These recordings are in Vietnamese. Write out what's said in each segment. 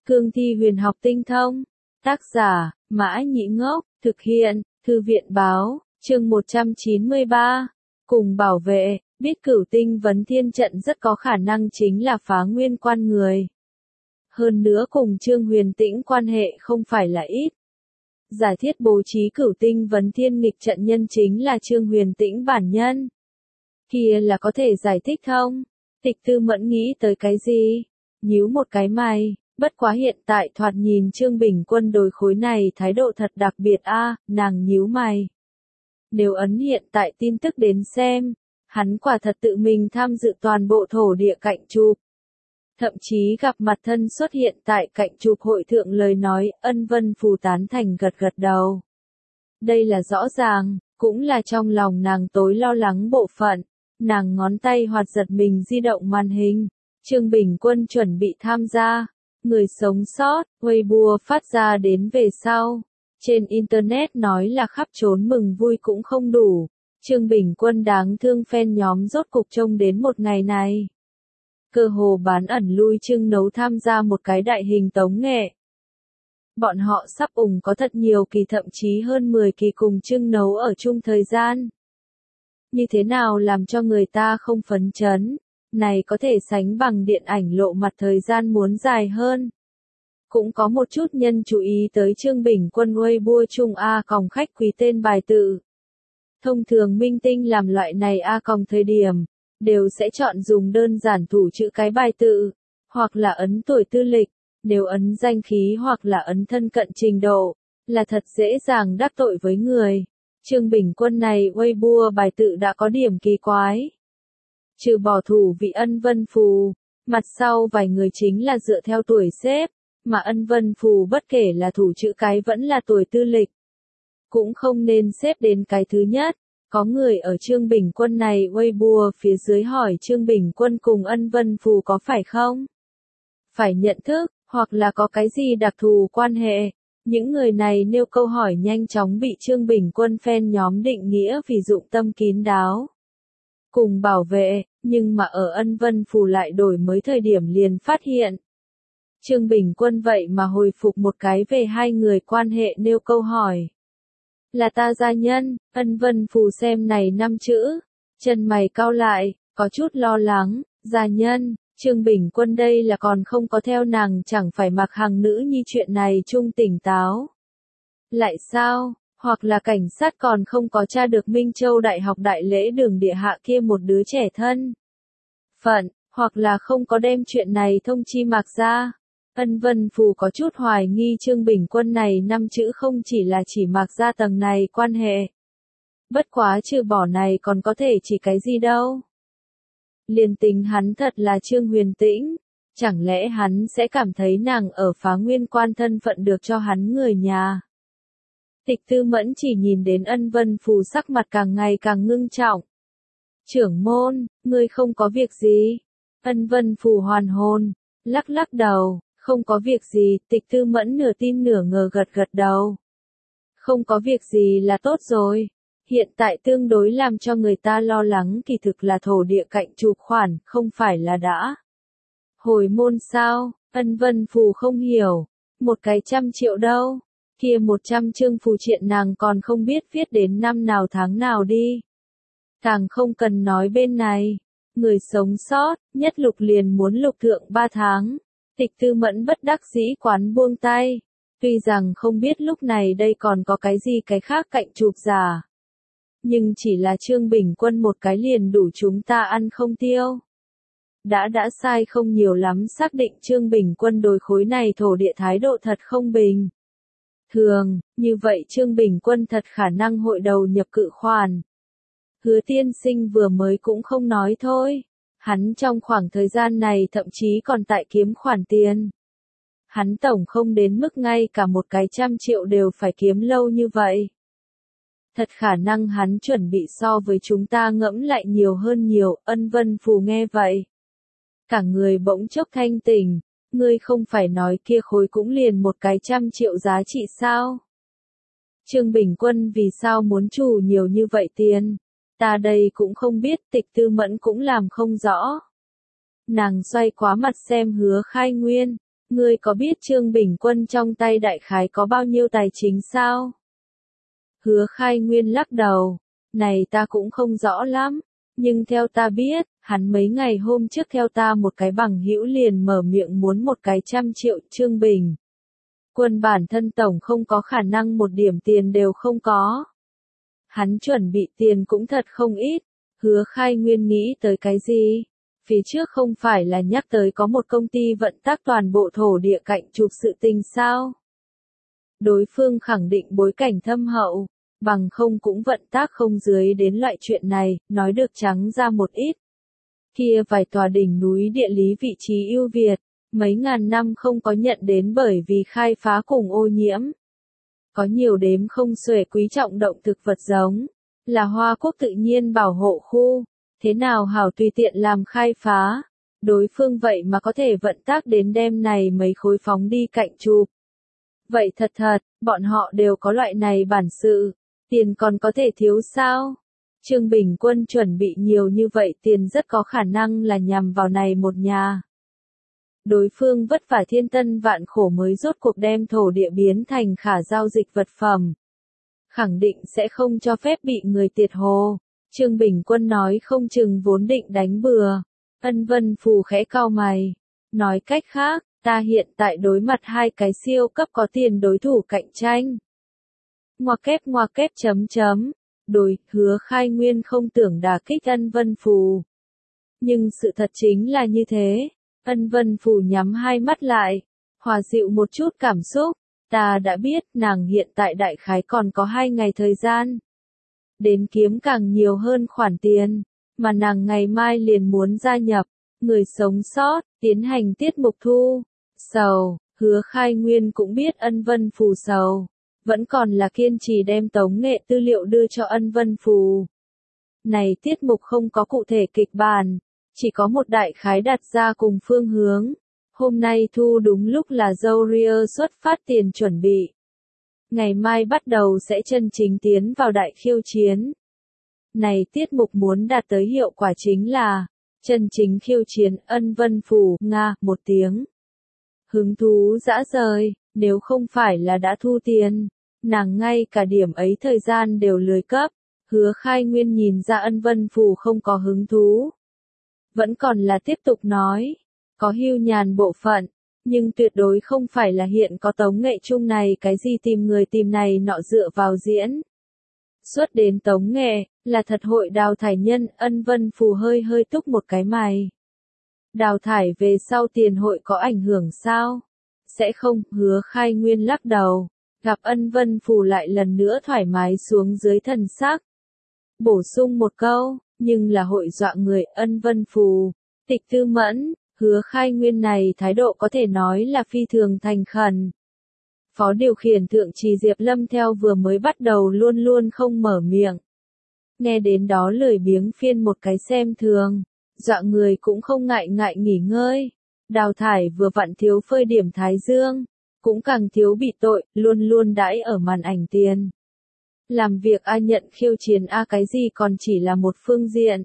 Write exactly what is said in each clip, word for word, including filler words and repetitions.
Cương thi huyền học tinh thông. Tác giả, Mã Nhĩ Ngốc, thực hiện, Thư viện Báo, chương một trăm chín mươi ba. Cùng bảo vệ, biết Cửu Tinh vấn thiên trận rất có khả năng chính là phá nguyên quan người. Hơn nữa cùng Trương Huyền Tĩnh quan hệ không phải là ít. Giả thiết bố trí Cửu Tinh vấn thiên nghịch trận nhân chính là Trương Huyền Tĩnh bản nhân. Kia là có thể giải thích không? Tịch Tư Mẫn nghĩ tới cái gì? Nhíu một cái mày, bất quá hiện tại thoạt nhìn Trương Bình Quân đối khối này thái độ thật đặc biệt a, nàng nhíu mày. Nếu ấn hiện tại tin tức đến xem, hắn quả thật tự mình tham dự toàn bộ thổ địa cạnh chụp. Thậm chí gặp mặt thân xuất hiện tại cạnh chụp hội thượng lời nói, Ân Vân Phù tán thành gật gật đầu. Đây là rõ ràng, cũng là trong lòng nàng tối lo lắng bộ phận. Nàng ngón tay hoạt giật mình di động màn hình. Trương Bình Quân chuẩn bị tham gia. Người sống sót, Weibo phát ra đến về sau. Trên Internet nói là khắp trốn mừng vui cũng không đủ. Trương Bình Quân đáng thương fan nhóm rốt cục trông đến một ngày này. Cơ hồ bán ẩn lui Trương Nấu tham gia một cái đại hình tống nghệ. Bọn họ sắp ủng có thật nhiều kỳ, thậm chí hơn mười kỳ cùng Trương Nấu ở chung thời gian. Như thế nào làm cho người ta không phấn chấn, này có thể sánh bằng điện ảnh lộ mặt thời gian muốn dài hơn. Cũng có một chút nhân chú ý tới Trương Bình Quân Weibo chung A còng khách quý tên bài tự. Thông thường minh tinh làm loại này A còng thời điểm, đều sẽ chọn dùng đơn giản thủ chữ cái bài tự, hoặc là ấn tuổi tư lịch, nếu ấn danh khí hoặc là ấn thân cận trình độ, là thật dễ dàng đắc tội với người. Trương Bình Quân này Weibo bài tự đã có điểm kỳ quái. Trừ bỏ thủ vị Ân Vân Phù, mặt sau vài người chính là dựa theo tuổi xếp, mà Ân Vân Phù bất kể là thủ chữ cái vẫn là tuổi tư lịch. Cũng không nên xếp đến cái thứ nhất. Có người ở Trương Bình Quân này Weibo phía dưới hỏi Trương Bình Quân cùng Ân Vân Phù có phải không? Phải nhận thức, hoặc là có cái gì đặc thù quan hệ. Những người này nêu câu hỏi nhanh chóng bị Trương Bình Quân fan nhóm định nghĩa vì dụng tâm kín đáo. Cùng bảo vệ, nhưng mà ở Ân Vân Phù lại đổi mới thời điểm liền phát hiện. Trương Bình Quân vậy mà hồi phục một cái về hai người quan hệ nêu câu hỏi. Là ta gia nhân, Ân Vân Phù xem này năm chữ, chân mày cau lại, có chút lo lắng, gia nhân. Trương Bình Quân đây là còn không có theo nàng chẳng phải mặc hàng nữ nhi chuyện này chung tỉnh táo. Lại sao, hoặc là cảnh sát còn không có tra được Minh Châu Đại học đại lễ đường địa hạ kia một đứa trẻ thân. Phận, hoặc là không có đem chuyện này thông chi Mạc ra. Ân Vân Phù có chút hoài nghi Trương Bình Quân này năm chữ không chỉ là chỉ Mạc ra tầng này quan hệ. Bất quá trừ bỏ này còn có thể chỉ cái gì đâu. Liền tính hắn thật là Trương Huyền Tĩnh, chẳng lẽ hắn sẽ cảm thấy nàng ở phá nguyên quan thân phận được cho hắn người nhà. Tịch Tư Mẫn chỉ nhìn đến Ân Vân Phù sắc mặt càng ngày càng ngưng trọng. Trưởng môn, ngươi không có việc gì. Ân Vân Phù hoàn hồn, lắc lắc đầu, không có việc gì. Tịch Tư Mẫn nửa tin nửa ngờ gật gật đầu. Không có việc gì là tốt rồi. Hiện tại tương đối làm cho người ta lo lắng kỳ thực là thổ địa cạnh chụp khoản, không phải là đã. Hồi môn sao, Ân Vân Phù không hiểu, một cái trăm triệu đâu, kia một trăm chương phù triện nàng còn không biết viết đến năm nào tháng nào đi. Càng không cần nói bên này, người sống sót, nhất lục liền muốn lục thượng ba tháng, Tịch Tư Mẫn bất đắc dĩ quán buông tay, tuy rằng không biết lúc này đây còn có cái gì cái khác cạnh chụp giả. Nhưng chỉ là Trương Bình Quân một cái liền đủ chúng ta ăn không tiêu. Đã đã sai không nhiều lắm xác định Trương Bình Quân đối khối này thổ địa thái độ thật không bình. Thường, như vậy Trương Bình Quân thật khả năng hội đầu nhập cự khoản. Hứa tiên sinh vừa mới cũng không nói thôi. Hắn trong khoảng thời gian này thậm chí còn tại kiếm khoản tiền. Hắn tổng không đến mức ngay cả một cái trăm triệu đều phải kiếm lâu như vậy. Thật khả năng hắn chuẩn bị so với chúng ta ngẫm lại nhiều hơn nhiều. Ân Vân Phù nghe vậy. Cả người bỗng chốc thanh tỉnh. Ngươi không phải nói kia khối cũng liền một cái trăm triệu giá trị sao? Trương Bình Quân vì sao muốn chủ nhiều như vậy tiền? Ta đây cũng không biết. Tịch Tư Mẫn cũng làm không rõ. Nàng xoay quá mặt xem Hứa Khai Nguyên. Ngươi có biết Trương Bình Quân trong tay đại khái có bao nhiêu tài chính sao? Hứa Khai Nguyên lắc đầu, này ta cũng không rõ lắm, nhưng theo ta biết, hắn mấy ngày hôm trước theo ta một cái bằng hữu liền mở miệng muốn một cái trăm triệu. Trương Bình Quân bản thân tổng không có khả năng một điểm tiền đều không có. Hắn chuẩn bị tiền cũng thật không ít. Hứa Khai Nguyên nghĩ tới cái gì? Phía trước không phải là nhắc tới có một công ty vận tác toàn bộ thổ địa cạnh chụp sự tình sao? Đối phương khẳng định bối cảnh thâm hậu, bằng không cũng vận tác không dưới đến loại chuyện này, nói được trắng ra một ít. Kia vài tòa đỉnh núi địa lý vị trí ưu việt, mấy ngàn năm không có nhận đến bởi vì khai phá cùng ô nhiễm. Có nhiều đếm không xuể quý trọng động thực vật giống, là Hoa Quốc tự nhiên bảo hộ khu, thế nào hảo tùy tiện làm khai phá. Đối phương vậy mà có thể vận tác đến đem này mấy khối phóng đi cạnh chụp. Vậy thật thật, bọn họ đều có loại này bản sự, tiền còn có thể thiếu sao? Trương Bình Quân chuẩn bị nhiều như vậy tiền rất có khả năng là nhằm vào này một nhà. Đối phương vất vả thiên tân vạn khổ mới rốt cuộc đem thổ địa biến thành khả giao dịch vật phẩm. Khẳng định sẽ không cho phép bị người tiệt hồ. Trương Bình Quân nói không chừng vốn định đánh bừa. Ân Vân Phù khẽ cau mày. Nói cách khác, ta hiện tại đối mặt hai cái siêu cấp có tiền đối thủ cạnh tranh. Ngoa kép ngoa kép chấm chấm. Đối, Hứa Khai Nguyên không tưởng đả kích Ân Vân Phù. Nhưng sự thật chính là như thế. Ân Vân Phù nhắm hai mắt lại, hòa dịu một chút cảm xúc. Ta đã biết nàng hiện tại đại khái còn có hai ngày thời gian. Đến kiếm càng nhiều hơn khoản tiền, mà nàng ngày mai liền muốn gia nhập, người sống sót, tiến hành tiết mục thu. Sầu, Hứa Khai Nguyên cũng biết Ân Vân Phù sầu, vẫn còn là kiên trì đem tống nghệ tư liệu đưa cho Ân Vân Phù. Này tiết mục không có cụ thể kịch bản, chỉ có một đại khái đặt ra cùng phương hướng. Hôm nay thu đúng lúc là Zourier xuất phát tiền chuẩn bị. Ngày mai bắt đầu sẽ chân chính tiến vào đại khiêu chiến. Này tiết mục muốn đạt tới hiệu quả chính là chân chính khiêu chiến. Ân Vân Phù, Nga, một tiếng. Hứng thú dã rời, nếu không phải là đã thu tiền, nàng ngay cả điểm ấy thời gian đều lười cấp. Hứa Khai Nguyên nhìn ra Ân Vân Phù không có hứng thú. Vẫn còn là tiếp tục nói. Có hưu nhàn bộ phận, nhưng tuyệt đối không phải là hiện có tống nghệ chung này cái gì tìm người tìm này nọ dựa vào diễn. Xuất đến tống nghệ, là thật hội đào thải nhân. Ân Vân Phù hơi hơi túc một cái mày. Đào thải về sau tiền hội có ảnh hưởng sao? Sẽ không. Hứa Khai Nguyên lắc đầu, gặp Ân Vân Phù lại lần nữa thoải mái xuống dưới thần sắc. Bổ sung một câu, nhưng là hội dọa người. Ân Vân Phù, Tịch Tư Mẫn. Hứa Khai Nguyên này thái độ có thể nói là phi thường thành khẩn. Phó điều khiển thượng trì Diệp Lâm theo vừa mới bắt đầu luôn luôn không mở miệng. Nghe đến đó lười biếng phiên một cái xem thường, dọa người cũng không ngại ngại nghỉ ngơi. Đào thải vừa vặn thiếu phơi điểm thái dương, cũng càng thiếu bị tội, luôn luôn đãi ở màn ảnh tiền. Làm việc A nhận khiêu chiến A cái gì còn chỉ là một phương diện.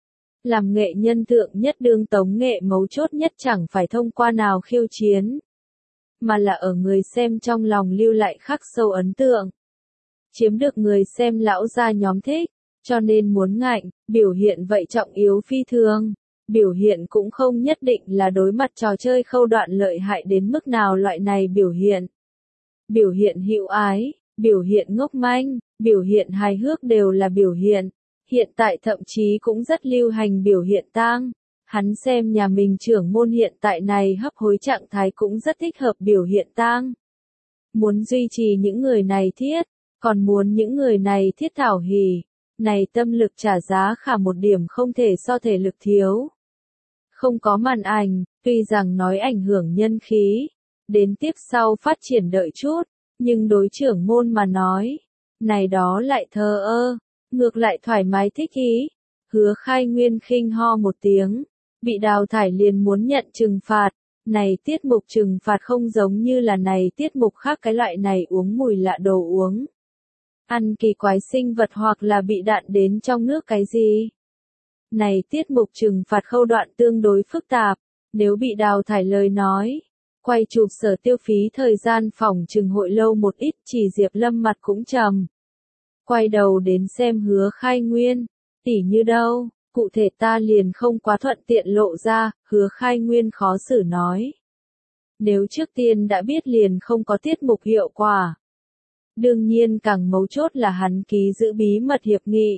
Làm nghệ nhân thượng nhất đương tống nghệ mấu chốt nhất chẳng phải thông qua nào khiêu chiến, mà là ở người xem trong lòng lưu lại khắc sâu ấn tượng. Chiếm được người xem lão gia nhóm thích, cho nên muốn ngạnh, biểu hiện vậy trọng yếu phi thường. Biểu hiện cũng không nhất định là đối mặt trò chơi khâu đoạn lợi hại đến mức nào loại này biểu hiện. Biểu hiện hữu ái, biểu hiện ngốc manh, biểu hiện hài hước đều là biểu hiện. Hiện tại thậm chí cũng rất lưu hành biểu hiện tang. Hắn xem nhà mình trưởng môn hiện tại này hấp hối trạng thái cũng rất thích hợp biểu hiện tang. Muốn duy trì những người này thiết, còn muốn những người này thiết thảo hỉ. Này tâm lực trả giá khả một điểm không thể so thể lực thiếu. Không có màn ảnh, tuy rằng nói ảnh hưởng nhân khí. Đến tiếp sau phát triển đợi chút, nhưng đối trưởng môn mà nói. Này đó lại thờ ơ. Ngược lại thoải mái thích ý. Hứa Khai Nguyên khinh ho một tiếng. Bị đào thải liền muốn nhận trừng phạt. Này tiết mục trừng phạt không giống như là này tiết mục khác cái loại này uống mùi lạ đồ uống. Ăn kỳ quái sinh vật hoặc là bị đạn đến trong nước cái gì. Này tiết mục trừng phạt khâu đoạn tương đối phức tạp. Nếu bị đào thải lời nói. Quay chụp sở tiêu phí thời gian phòng chừng hội lâu một ít, chỉ Diệp Lâm mặt cũng trầm. Quay đầu đến xem Hứa Khai Nguyên, tỉ như đâu, cụ thể ta liền không quá thuận tiện lộ ra, Hứa Khai Nguyên khó xử nói. Nếu trước tiên đã biết liền không có tiết mục hiệu quả. Đương nhiên càng mấu chốt là hắn ký giữ bí mật hiệp nghị.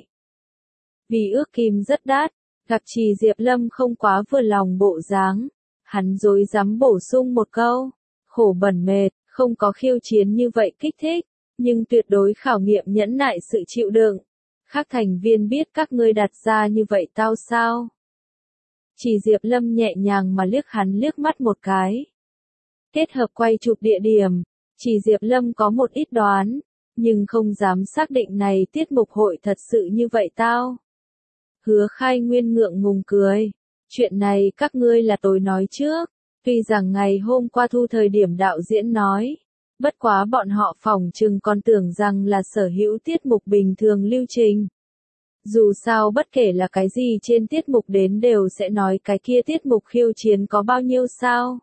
Vì ước kim rất đắt, gặp Trì Diệp Lâm không quá vừa lòng bộ dáng, hắn dối dám bổ sung một câu, khổ bẩn mệt, không có khiêu chiến như vậy kích thích, nhưng tuyệt đối khảo nghiệm nhẫn nại sự chịu đựng. Các thành viên biết các ngươi đặt ra như vậy tao sao? Trì Diệp Lâm nhẹ nhàng mà liếc hắn liếc mắt một cái. Kết hợp quay chụp địa điểm, Trì Diệp Lâm có một ít đoán, nhưng không dám xác định này tiết mục hội thật sự như vậy tao. Hứa Khai Nguyên ngượng ngùng cười, chuyện này các ngươi là tôi nói trước, tuy rằng ngày hôm qua thu thời điểm đạo diễn nói, bất quá bọn họ phỏng chừng còn tưởng rằng là sở hữu tiết mục bình thường lưu trình. Dù sao bất kể là cái gì trên tiết mục đến đều sẽ nói cái kia tiết mục khiêu chiến có bao nhiêu sao.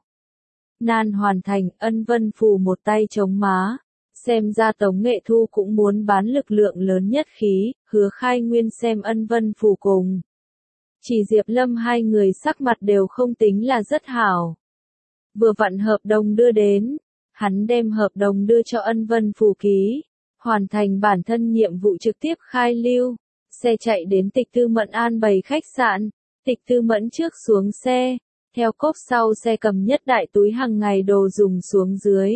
Nan hoàn thành, Ân Vân Phù một tay chống má, xem ra Tống Nghệ Thu cũng muốn bán lực lượng lớn nhất khí, Hứa Khai Nguyên xem Ân Vân Phù cùng. Chỉ Diệp Lâm hai người sắc mặt đều không tính là rất hảo. Vừa vặn hợp đồng đưa đến, hắn đem hợp đồng đưa cho Ân Vân Phù ký, hoàn thành bản thân nhiệm vụ trực tiếp khai lưu, xe chạy đến Tịch Tư Mẫn an bày khách sạn, Tịch Tư Mẫn trước xuống xe, theo cốp sau xe cầm nhất đại túi hàng ngày đồ dùng xuống dưới.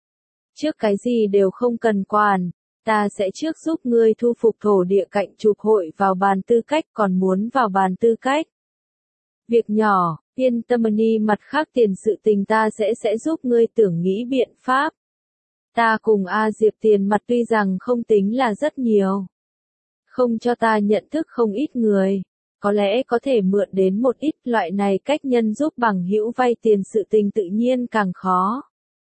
Trước cái gì đều không cần quản, ta sẽ trước giúp ngươi thu phục thổ địa cạnh chụp hội vào bàn tư cách, còn muốn vào bàn tư cách. Việc nhỏ, yên tâm đi, mặt khác tiền sự tình ta sẽ sẽ giúp ngươi tưởng nghĩ biện pháp. Ta cùng A Diệp tiền mặt tuy rằng không tính là rất nhiều. Không cho ta nhận thức không ít người. Có lẽ có thể mượn đến một ít, loại này cách nhân giúp bằng hữu vay tiền sự tình tự nhiên càng khó.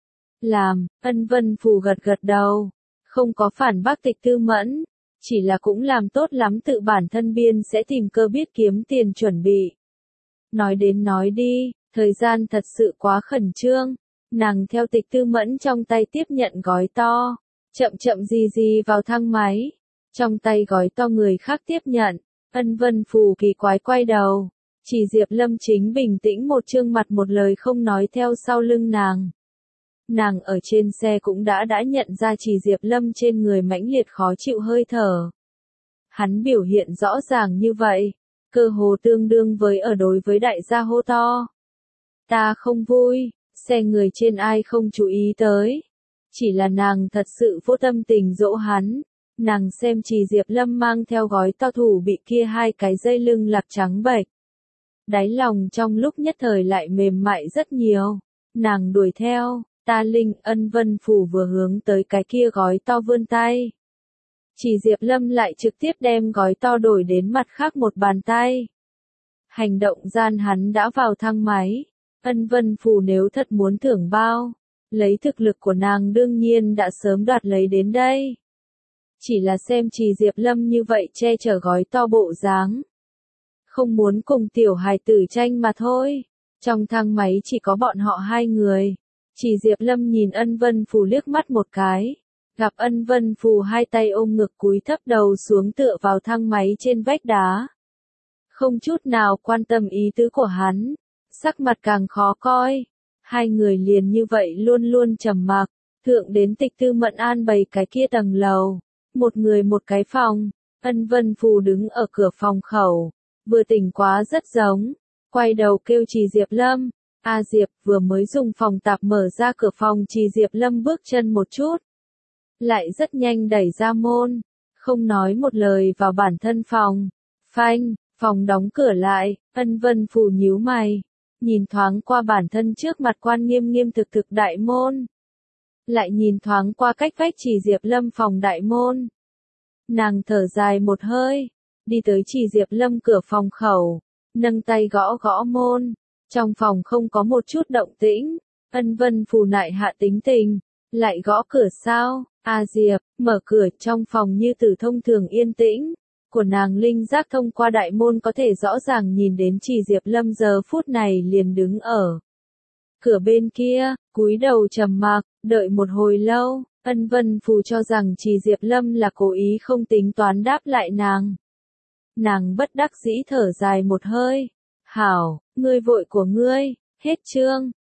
Làm, Ân Vân Phù gật gật đầu, không có phản bác Tịch Tư Mẫn, chỉ là cũng làm tốt lắm tự bản thân biên sẽ tìm cơ biết kiếm tiền chuẩn bị. Nói đến nói đi, thời gian thật sự quá khẩn trương, nàng theo Tịch Tư Mẫn trong tay tiếp nhận gói to, chậm chậm gì gì vào thang máy, trong tay gói to người khác tiếp nhận. Ân Vân Phù kỳ quái quay đầu, chỉ Diệp Lâm chính bình tĩnh một trương mặt một lời không nói theo sau lưng nàng. Nàng ở trên xe cũng đã đã nhận ra chỉ Diệp Lâm trên người mãnh liệt khó chịu hơi thở. Hắn biểu hiện rõ ràng như vậy, cơ hồ tương đương với ở đối với đại gia hô to. Ta không vui, xe người trên ai không chú ý tới. Chỉ là nàng thật sự vô tâm tình dỗ hắn. Nàng xem Trì Diệp Lâm mang theo gói to thủ bị kia hai cái dây lưng lạc trắng bệch. Đáy lòng trong lúc nhất thời lại mềm mại rất nhiều. Nàng đuổi theo, ta Linh. Ân Vân Phù vừa hướng tới cái kia gói to vươn tay. Trì Diệp Lâm lại trực tiếp đem gói to đổi đến mặt khác một bàn tay. Hành động gian hắn đã vào thang máy. Ân Vân Phù nếu thật muốn thưởng bao, lấy thực lực của nàng đương nhiên đã sớm đoạt lấy đến đây. Chỉ là xem Trì Diệp Lâm như vậy che chở gói to bộ dáng. Không muốn cùng tiểu hài tử tranh mà thôi. Trong thang máy chỉ có bọn họ hai người. Trì Diệp Lâm nhìn Ân Vân Phù liếc mắt một cái. Gặp Ân Vân Phù hai tay ôm ngực cúi thấp đầu xuống tựa vào thang máy trên vách đá. Không chút nào quan tâm ý tứ của hắn. Sắc mặt càng khó coi. Hai người liền như vậy luôn luôn trầm mặc. Thượng đến Tịch Tư Mẫn an bày cái kia tầng lầu. Một người một cái phòng, Ân Vân Phù đứng ở cửa phòng khẩu, vừa tỉnh quá rất giống, quay đầu kêu Trì Diệp Lâm, A Diệp vừa mới dùng phòng tạp mở ra cửa phòng. Trì Diệp Lâm bước chân một chút, lại rất nhanh đẩy ra môn, không nói một lời vào bản thân phòng, phanh, phòng đóng cửa lại. Ân Vân Phù nhíu mày, nhìn thoáng qua bản thân trước mặt quan nghiêm nghiêm thực thực đại môn. Lại nhìn thoáng qua cách vách Trì Diệp Lâm phòng đại môn. Nàng thở dài một hơi, đi tới Trì Diệp Lâm cửa phòng khẩu, nâng tay gõ gõ môn. Trong phòng không có một chút động tĩnh. Ân Vân Phù nại hạ tính tình, lại gõ cửa sao? A Diệp, mở cửa. Trong phòng như từ thông thường yên tĩnh, của nàng linh giác thông qua đại môn có thể rõ ràng nhìn đến Trì Diệp Lâm giờ phút này liền đứng ở cửa bên kia, cúi đầu trầm mặc, đợi một hồi lâu, Ân Vân Phù cho rằng chỉ Diệp Lâm là cố ý không tính toán đáp lại nàng. Nàng bất đắc dĩ thở dài một hơi. Hảo, ngươi vội của ngươi, hết chương.